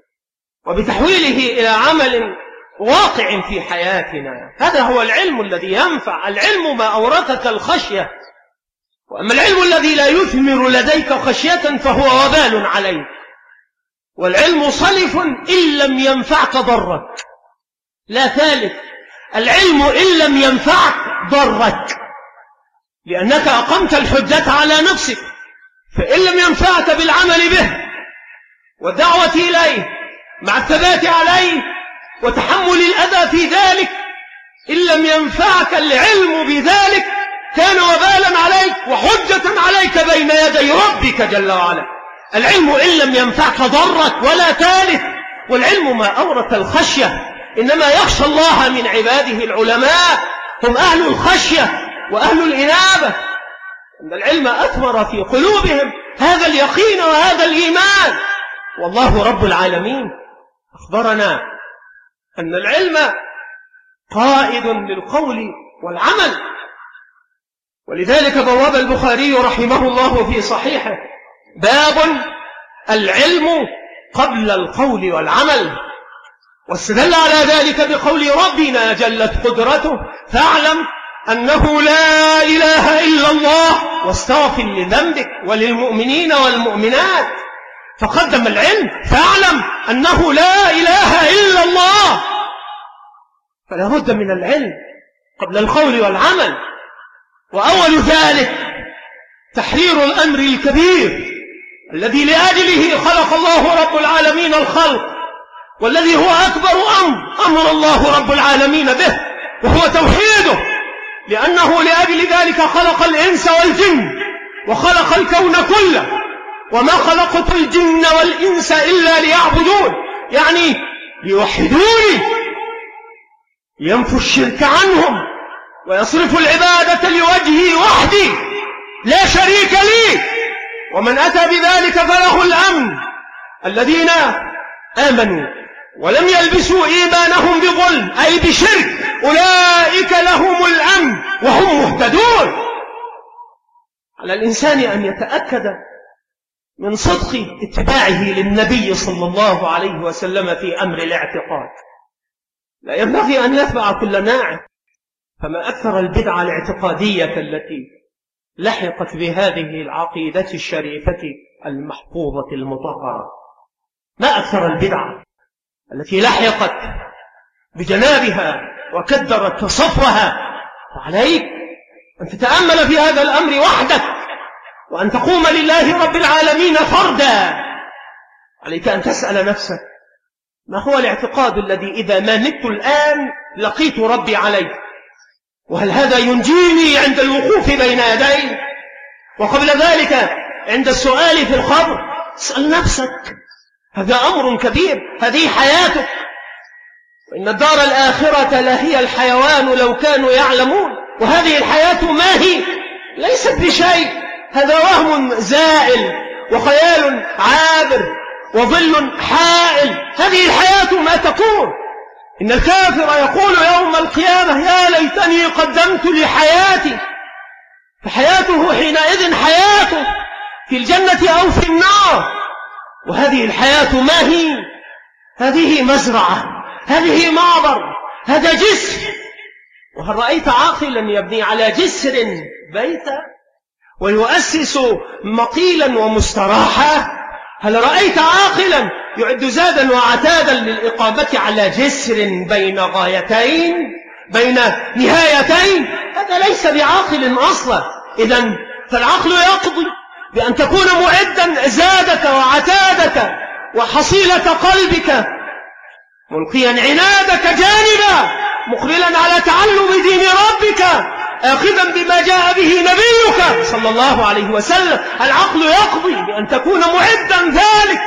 S1: وبتحويله إلى عمل واقع في حياتنا. هذا هو العلم الذي ينفع. العلم ما أورثك الخشية، وأما العلم الذي لا يثمر لديك خشية فهو وبال عليك. والعلم صلف إن لم ينفعك ضرك. لا ثالث، العلم إن لم ينفعك ضرك، لأنك أقمت الحجة على نفسك، فإن لم ينفعك بالعمل به والدعوة إليه مع الثبات عليه وتحمل الأذى في ذلك، إن لم ينفعك العلم بذلك كان وبالا عليك وحجة عليك بين يدي ربك جل وعلا. العلم إن لم ينفعك ضرك. ولا ثالث، والعلم ما أورث الخشية، إنما يخشى الله من عباده العلماء، هم أهل الخشية وأهل الإنابة، أن العلم أثمر في قلوبهم هذا اليقين وهذا الإيمان. والله رب العالمين أخبرنا أن العلم قائد للقول والعمل، ولذلك بواب البخاري رحمه الله في صحيحه باب العلم قبل القول والعمل، واستدل على ذلك بقول ربنا جلت قدرته: فاعلم أنه لا إله إلا الله واستغفر لذنبك وللمؤمنين والمؤمنات. فقدم العلم: فاعلم أنه لا إله إلا الله. فلا بد من العلم قبل القول والعمل. وأول ذلك تحرير الأمر الكبير الذي لأجله خلق الله رب العالمين الخلق، والذي هو أكبر أمر الله رب العالمين به، وهو توحيده، لأنه لأجل ذلك خلق الإنس والجن وخلق الكون كله، وما خلقت الجن والإنس إلا ليعبدون، يعني ليوحدوني، لينفوا الشرك عنهم ويصرفوا العبادة لوجهي وحدي لا شريك لي. ومن أتى بذلك فله الأمن. الذين آمنوا ولم يلبسوا إيمانهم بظلم أي بشرك أولئك لهم الأمن وهم مهتدون. على الإنسان أن يتأكد من صدق اتباعه للنبي صلى الله عليه وسلم في أمر الاعتقاد. لا ينبغي أن يتبع كل ناعم، فما أكثر البدعة الاعتقادية التي لحقت بهذه العقيدة الشريفة المحفوظة المطهرة. ما أكثر البدعة التي لحقت بجنابها وكدرت صفوها. فعليك أن تتأمل في هذا الأمر وحدك، وأن تقوم لله رب العالمين فردا. عليك أن تسأل نفسك ما هو الاعتقاد الذي إذا ما مت الآن لقيت ربي عليه، وهل هذا ينجيني عند الوقوف بين يديه، وقبل ذلك عند السؤال في الخبر. اسأل نفسك، هذا أمر كبير، هذه حياتك، وإن الدار الآخرة لهي الحيوان لو كانوا يعلمون. وهذه الحياة ما هي؟ ليست بشيء، هذا وهم زائل وخيال عابر وظل حائل. هذه الحياة ما تكون. إن الكافر يقول يوم القيامة يا ليتني قدمت لحياتي، فحياته حينئذ حياته في الجنة أو في النار. وهذه الحياة ما هي؟ هذه مزرعة، هذه معبر، هذا جسر. وهل رأيت عاقلا يبني على جسر بيتا ويؤسس مقيلا ومستراحا؟ هل رأيت عاقلا يعد زادا وعتادا للإقامة على جسر بين غايتين، بين نهايتين؟ هذا ليس بعاقل أصلا. إذن فالعقل يقضي بأن تكون معدا زادك وعتادك وحصيلة قلبك، ملقيا عنادك جانبا، مقبلا على تعلم دين ربك، آخذا بما جاء به نبيك صلى الله عليه وسلم. العقل يقضي بأن تكون معدا ذلك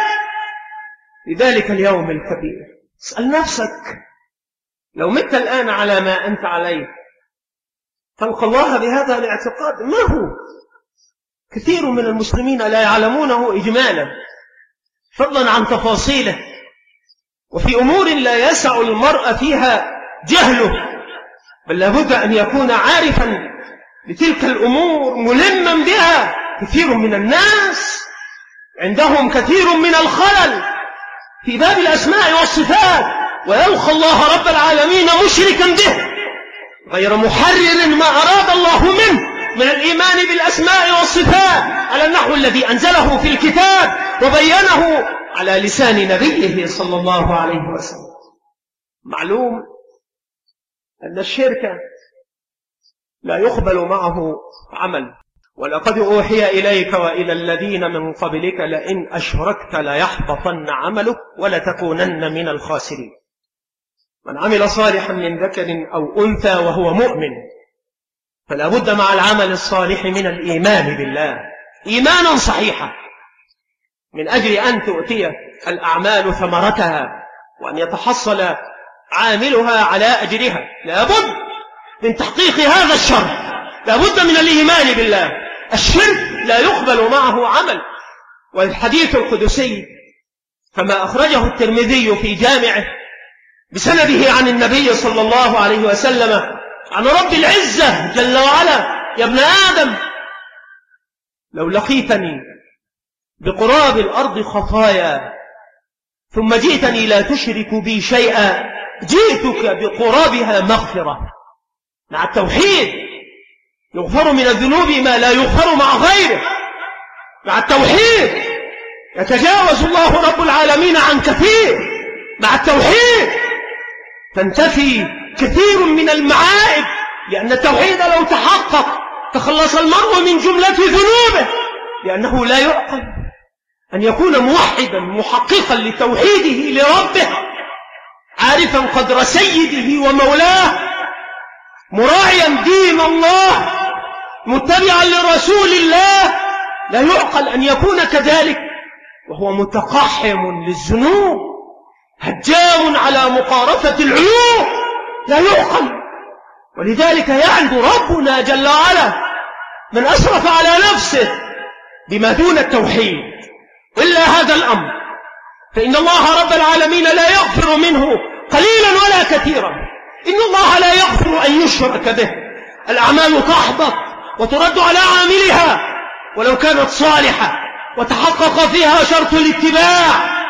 S1: لذلك اليوم الكبير. اسأل نفسك، لو مت الآن على ما أنت عليه تلقى الله بهذا الاعتقاد؟ ما هو؟ كثير من المسلمين لا يعلمونه إجمالا، فضلا عن تفاصيله، وفي أمور لا يسع المرء فيها جهله، بل لابد أن يكون عارفا بتلك الأمور ملما بها. كثير من الناس عندهم كثير من الخلل في باب الأسماء والصفات، ويلقى الله رب العالمين مشركا به غير محرر ما أراد الله منه من الإيمان بالأسماء والصفات على النحو الذي أنزله في الكتاب وبينه على لسان نبيه صلى الله عليه وسلم. معلوم أن الشرك لا يقبل معه عمل. ولقد أوحي إليك وإلى الذين من قبلك لئن أشركت ليحبطن عملك ولتكونن من الخاسرين. من عمل صالحا من ذكر أو أنثى وهو مؤمن فلا بد مع العمل الصالح من الإيمان بالله إيمانا صحيحا، من أجل أن تؤتي الأعمال ثمرتها وأن يتحصل عاملها على أجرها. لا بد من تحقيق هذا الشرط، لا بد من الإيمان بالله. الشرك لا يقبل معه عمل. والحديث القدسي كما أخرجه الترمذي في جامعه بسنده عن النبي صلى الله عليه وسلم عن رب العزة جل وعلا: يا ابن آدم لو لقيتني بقراب الأرض خطايا ثم جئتني لا تشرك بي شيئا جئتك بقرابها مغفرة. مع التوحيد يغفر من الذنوب ما لا يغفر مع غيره. مع التوحيد يتجاوز الله رب العالمين عن كثير. مع التوحيد تنتفي كثير من المعائب، لأن التوحيد لو تحقق تخلص المرء من جملة ذنوبه، لأنه لا يعقل أن يكون موحدا محققا لتوحيده لربه عارفا قدر سيده ومولاه، مراعيا دين الله، متبعا لرسول الله، لا يعقل أن يكون كذلك وهو متقحم للذنوب، هجام على مقارفة العيوب، لا يعقل. ولذلك يعند ربنا جل وعلا من أسرف على نفسه بما دون التوحيد إلا هذا الأمر، فإن الله رب العالمين لا يغفر منه قليلا ولا كثيرا. إن الله لا يغفر أن يشرك به، الأعمال تحبط وترد على عاملها ولو كانت صالحة وتحقق فيها شرط الاتباع،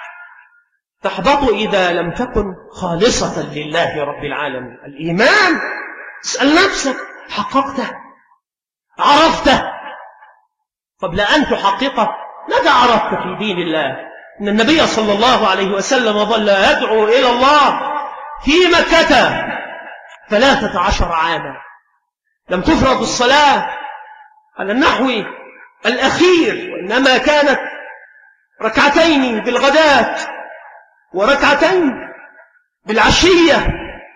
S1: تحبط إذا لم تكن خالصة لله رب العالمين. الإيمان، اسأل نفسك، حققته؟ عرفته؟ قبل أن تحققه ماذا عرفت في دين الله؟ إن النبي صلى الله عليه وسلم ظل يدعو إلى الله في مكة 13 عاما، لم تفرض الصلاة على النحو الأخير، وإنما كانت ركعتين بالغداة وركعتين بالعشية،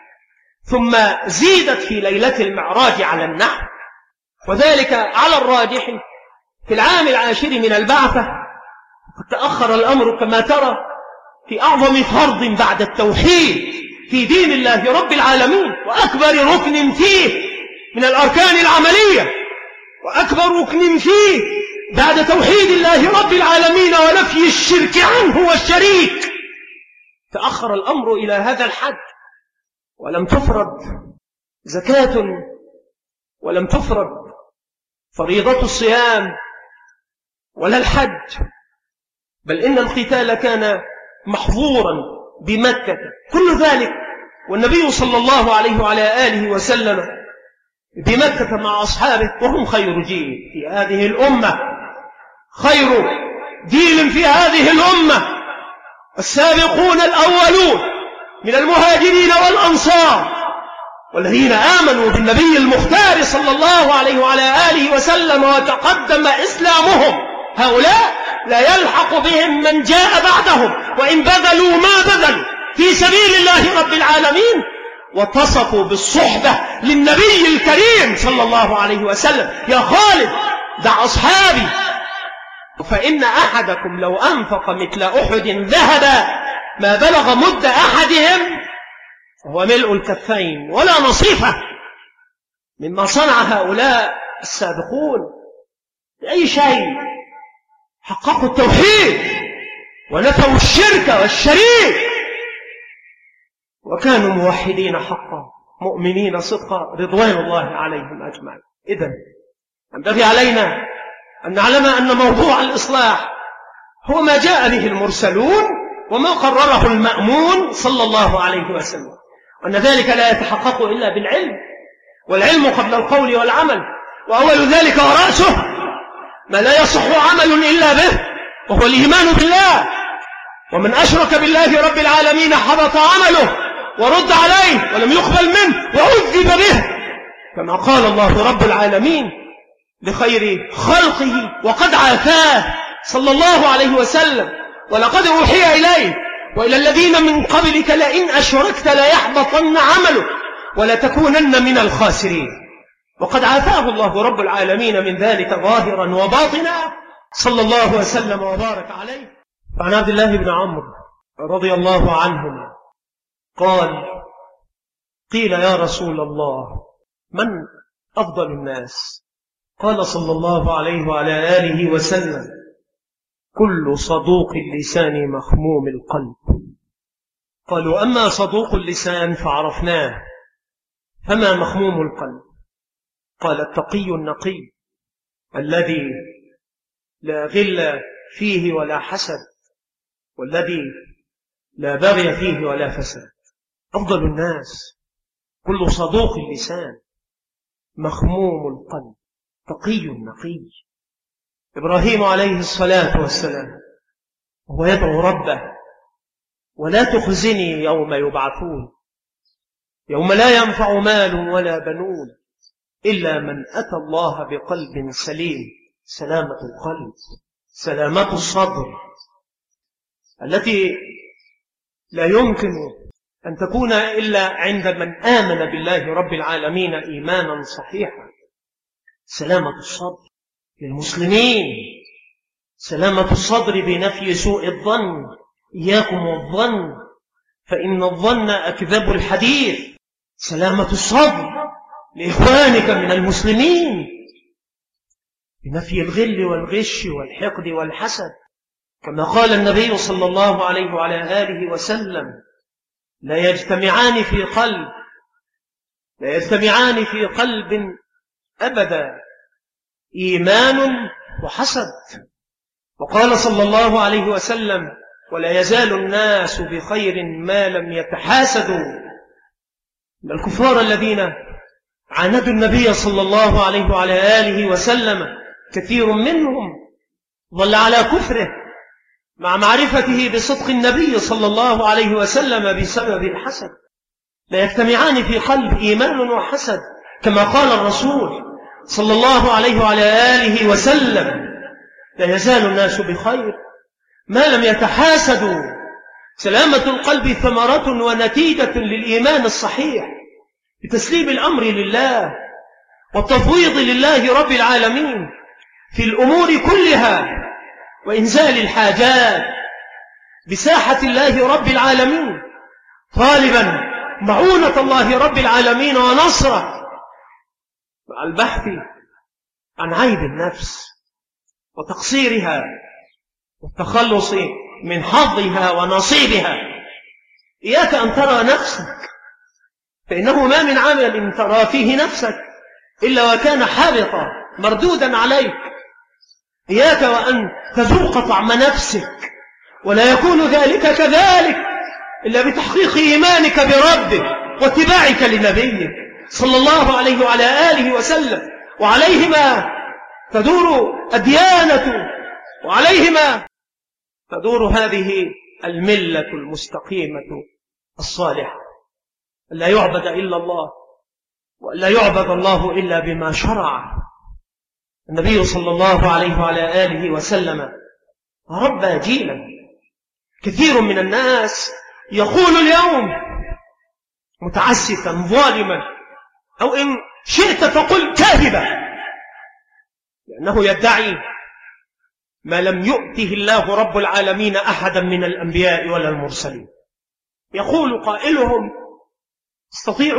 S1: ثم زيدت في ليلة المعراج على النحو، وذلك على الراجح في العام 10 من البعثة. تأخر الأمر كما ترى في أعظم فرض بعد التوحيد في دين الله رب العالمين، وأكبر ركن فيه من الأركان العملية، وأكبر ركن فيه بعد توحيد الله رب العالمين ونفي الشرك عنه والشريك. تأخر الأمر إلى هذا الحد، ولم تفرض زكاة، ولم تفرض فريضة الصيام ولا الحج، بل إن القتال كان محظورا بمكة. كل ذلك والنبي صلى الله عليه وعلى آله وسلم بمكة مع أصحابه، وهم خير جيل في هذه الأمة، خير جيل في هذه الأمة، السابقون الأولون من المهاجرين والأنصار، والذين آمنوا بالنبي المختار صلى الله عليه وعلى آله وسلم وتقدم إسلامهم. هؤلاء لا يلحق بهم من جاء بعدهم، وإن بذلوا ما بذلوا في سبيل الله رب العالمين، واتصفوا بالصحبة للنبي الكريم صلى الله عليه وسلم. يا خالد دع أصحابي، فإن أحدكم لو أنفق مثل أحد ذهبا ما بلغ مد أحدهم وهو ملء الكفين ولا نصيفه مما صنع هؤلاء السابقون بأي شيء. حققوا التوحيد ونفوا الشرك والشريك، وكانوا موحدين حقا مؤمنين صدقا رضوان الله عليهم أجمعين. إذن ينبغي علينا أن نعلم أن موضوع الإصلاح هو ما جاء به المرسلون وما قرره المأمون صلى الله عليه وسلم، وأن ذلك لا يتحقق إلا بالعلم، والعلم قبل القول والعمل، وأول ذلك ورأسه ما لا يصح عمل إلا به، وهو الإيمان بالله. ومن أشرك بالله رب العالمين حبط عمله ورد عليه ولم يقبل منه وعذب به، كما قال الله رب العالمين لخير خلقه وقد عافاه صلى الله عليه وسلم: ولقد أوحي إليه وإلى الذين من قبلك لئن أشركت ليحبطن عملك ولتكونن من الخاسرين. وقد عافاه الله رب العالمين من ذلك ظاهرا وباطنا صلى الله وسلم وبارك عليه. عن عبد الله بن عمرو رضي الله عنهما قال: قيل يا رسول الله من أفضل الناس؟ قال صلى الله عليه وعلى آله وسلم: كل صدوق اللسان مخموم القلب. قالوا: أما صدوق اللسان فعرفناه، فما مخموم القلب؟ قال: التقي النقي الذي لا غل فيه ولا حسد، والذي لا بغي فيه ولا فساد. أفضل الناس كل صدوق اللسان مخموم القلب تقي نقي. إبراهيم عليه الصلاة والسلام وهو يدعو ربه: ولا تخزني يوم يبعثون يوم لا ينفع مال ولا بنون إلا من أتى الله بقلب سليم. سلامة القلب، سلامة الصدر، التي لا يمكن أن تكون إلا عند من آمن بالله رب العالمين إيمانا صحيحا. سلامة الصدر للمسلمين، سلامة الصدر بنفي سوء الظن. إياكم والظن فإن الظن أكذب الحديث. سلامة الصدر لإخوانك من المسلمين بنفي الغل والغش والحقد والحسد، كما قال النبي صلى الله عليه وعلى آله وسلم: لا يجتمعان في قلب أبدا إيمان وحسد. وقال صلى الله عليه وسلم: ولا يزال الناس بخير ما لم يتحاسدوا. الكفار الذين عاندوا النبي صلى الله عليه وعلى آله وسلم كثير منهم ظل على كفره مع معرفته بصدق النبي صلى الله عليه وسلم بسبب الحسد. لا يجتمعان في قلب إيمان وحسد، كما قال الرسول صلى الله عليه وعلى آله وسلم: لا يزال الناس بخير ما لم يتحاسدوا. سلامة القلب ثمرة ونتيجة للإيمان الصحيح بتسليم الأمر لله والتفويض لله رب العالمين في الأمور كلها، وإنزال الحاجات بساحة الله رب العالمين، طالبا معونة الله رب العالمين ونصره، مع البحث عن عيب النفس وتقصيرها والتخلص من حظها ونصيبها. إياك أن ترى نفسك، فإنه ما من عمل ترى فيه نفسك إلا وكان حابطا مردودا عليك. إياك وأن تذوق طعم نفسك، ولا يكون ذلك كذلك إلا بتحقيق إيمانك بربك واتباعك لنبيك صلى الله عليه وعلى آله وسلم، وعليهما تدور الديانة، وعليهما تدور هذه الملة المستقيمة الصالحة. لا يعبد إلا الله، ولا يعبد الله إلا بما شرع. النبي صلى الله عليه وعلى آله وسلم ربى جيلا. كثير من الناس يقول اليوم متعسفا ظالما، أو إن شئت فقل كاذبا، لأنه يدعي ما لم يؤته الله رب العالمين أحدا من الأنبياء ولا المرسلين. يقول قائلهم: نستطيع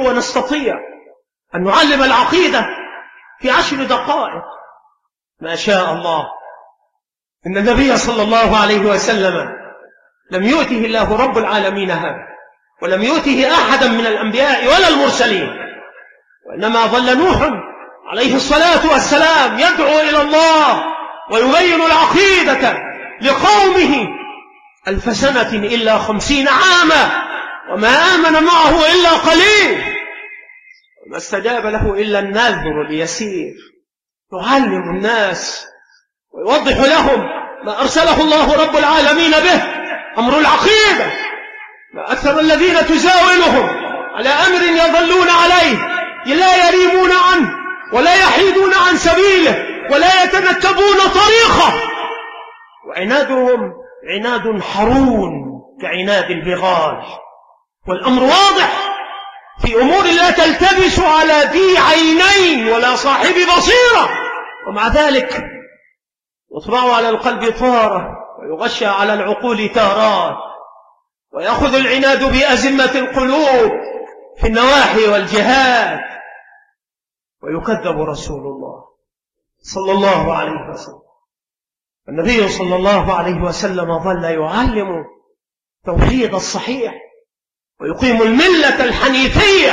S1: أن نعلم العقيدة في 10 دقائق. ما شاء الله، إن النبي صلى الله عليه وسلم لم يؤته الله رب العالمين هذا، ولم يؤته أحدا من الأنبياء ولا المرسلين، وإنما ظل نوح عليه الصلاة والسلام يدعو إلى الله ويبين العقيدة لقومه 1000 سنة إلا 50 عاما، وما آمن معه إلا قليل، وما استجاب له إلا النذر اليسير. يعلم الناس ويوضح لهم ما أرسله الله رب العالمين به، أمر العقيدة. ما أكثر الذين تزاولهم على أمر يظلون عليه لا يريبون عنه ولا يحيدون عن سبيله ولا يتنكبون طريقه، وعنادهم عناد حرون كعناد البغال. والأمر واضح في أمور لا تلتبس على ذي عينين ولا صاحب بصيرة، ومع ذلك يطبع على القلب طارة ويغشى على العقول تارات، ويأخذ العناد بأزمة القلوب في النواحي والجهات، ويكذب رسول الله صلى الله عليه وسلم. النبي صلى الله عليه وسلم ظل يعلم توحيد الصحيح ويقيم الملة الحنيفية،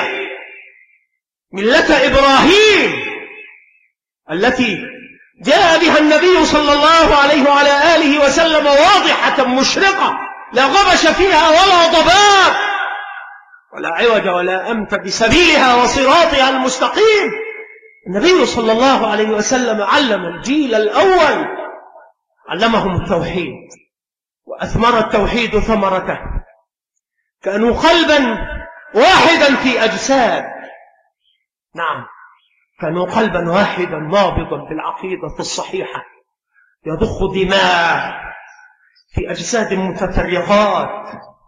S1: ملة إبراهيم التي جاء بها النبي صلى الله عليه وعلى آله وسلم واضحة مشرقة، لا غبش فيها ولا ضباب ولا عوج ولا أمت بسبيلها وصراطها المستقيم. النبي صلى الله عليه وسلم علم الجيل الأول، علمهم التوحيد، وأثمر التوحيد ثمرته. كانوا قلبا واحدا في أجساد، نعم، كانوا قلبا واحدا نابضا بالعقيدة الصحيحة، يضخ دماء في أجساد متفرقات،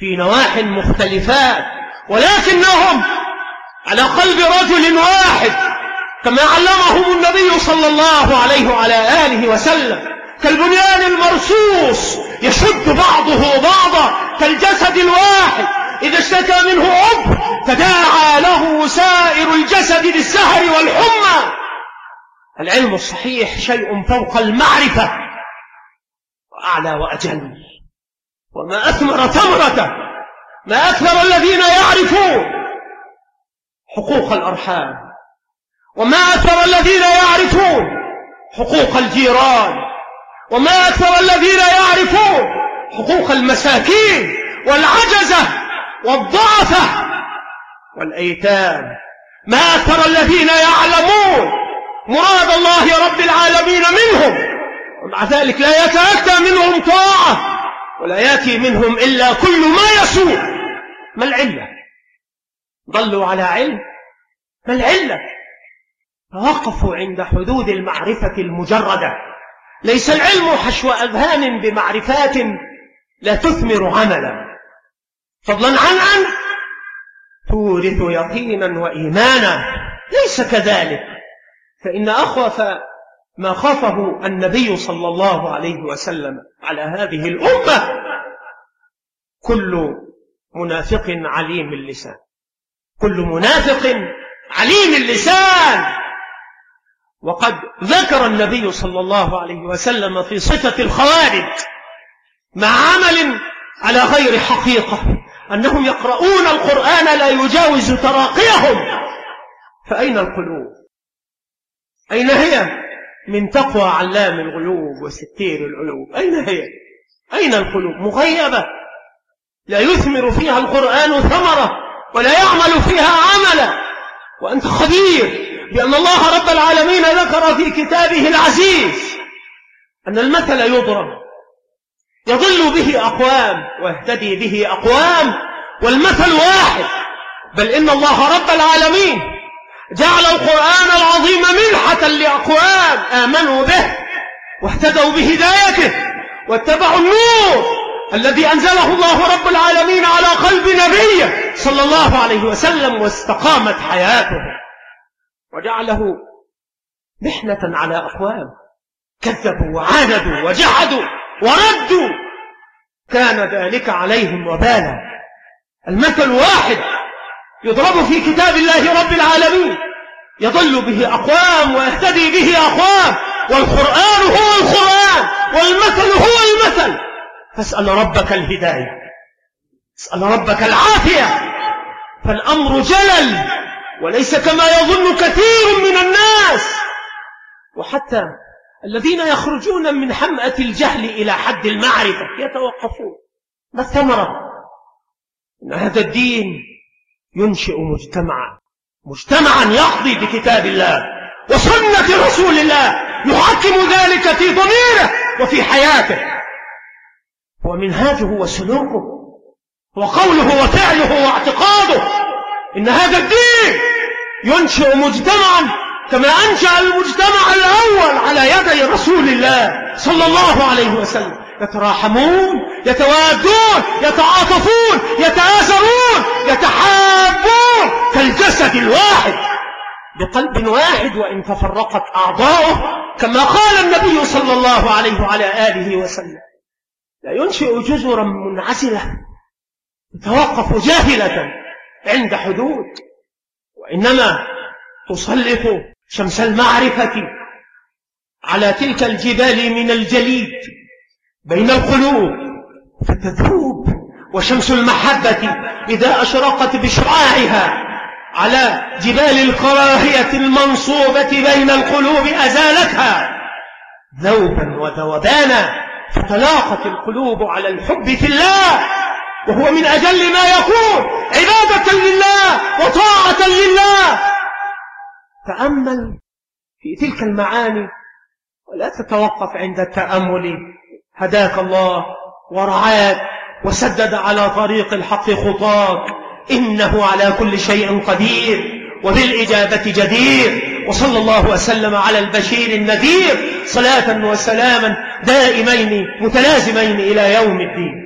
S1: في نواح مختلفات، ولكنهم على قلب رجل واحد كما علمهم النبي صلى الله عليه وعلى آله وسلم، كالبنيان المرصوص يشد بعضه بعضا، كالجسد الواحد إذا اشتكى منه عضو تداعى له سائر الجسد بالسهر والحمى. العلم الصحيح شيء فوق المعرفة وأعلى وأجل، وما أثمر ثمرته، ما أكثر الذين يعرفون حقوق الأرحام، وما أكثر الذين يعرفون حقوق الجيران، وما أكثر الذين يعرفون حقوق المساكين والعجزة والضعفة والأيتام، ما أكثر الذين يعلمون مراد الله رب العالمين منهم، ومع ذلك لا يتأتى منهم طاعة ولا يأتي منهم إلا كل ما يسوء. ما العلة؟ ضلوا على علم؟ ما العلة؟ توقفوا عند حدود المعرفة المجردة. ليس العلم حشو أذهان بمعرفات لا تثمر عملا، فضلا عن أن تورث يقينا وإيمانا. ليس كذلك، فإن أخوف ما خافه النبي صلى الله عليه وسلم على هذه الأمة كل منافق عليم اللسان، كل منافق عليم اللسان. وقد ذكر النبي صلى الله عليه وسلم في صفة الخوارج مع عمل على غير حقيقة أنهم يقرؤون القرآن لا يجاوز تراقيهم. فأين القلوب؟ أين هي من تقوى علام الغيوب وستير العيوب؟ أين هي؟ أين القلوب؟ مغيبة لا يثمر فيها القرآن ثمرة ولا يعمل فيها عملا. وأنت خبير بأن الله رب العالمين ذكر في كتابه العزيز أن المثل يضرب يضل به أقوام ويهتدي به أقوام، والمثل واحد. بل إن الله رب العالمين جعل القرآن العظيم منحة لأقوام آمنوا به واهتدوا بهدايته واتبعوا النور الذي أنزله الله رب العالمين على قلب نبيه صلى الله عليه وسلم، واستقامت حياته، وجعله محنة على أقوام كذبوا وعاندوا وجحدوا وردوا، كان ذلك عليهم وبالا. المثل واحد يضرب في كتاب الله رب العالمين يضل به أقوام ويهتدي به أقوام، والقرآن هو القرآن والمثل هو المثل. فاسأل ربك الهداية، اسأل ربك العافية، فالأمر جلل وليس كما يظن كثير من الناس. وحتى الذين يخرجون من حمأة الجهل إلى حد المعرفة يتوقفون. ما الثمرة؟ إن هذا الدين ينشئ مجتمعا يقضي بكتاب الله وسنة رسول الله، يحكم ذلك في ضميره وفي حياته، ومنهاجه وسلوكه وقوله وفعله واعتقاده. إن هذا الدين ينشئ مجتمعا كما أنشأ المجتمع الأول على يدي رسول الله صلى الله عليه وسلم، يتراحمون، يتوادون، يتعاطفون، يتآثرون، يتحابون كالجسد الواحد بقلب واحد وإن تفرقت أعضاؤه، كما قال النبي صلى الله عليه وعلى آله وسلم. لا ينشئ جزرا منعزلة تتوقف جاهلة عند حدود، وإنما تسلط شمس المعرفة على تلك الجبال من الجليد بين القلوب فتذوب، وشمس المحبة إذا أشرقت بشعاعها على جبال الكراهية المنصوبة بين القلوب أزالتها ذوبا وذوبانا، فتلاقت القلوب على الحب في الله، وهو من أجل ما يكون عبادة لله وطاعة لله. تأمل في تلك المعاني ولا تتوقف عند التأمل. هداك الله ورعاك وسدد على طريق الحق خطاك، إنه على كل شيء قدير وبالإجابة جدير. وصلى الله وسلم على البشير النذير، صلاة وسلاما دائمين متلازمين إلى يوم الدين.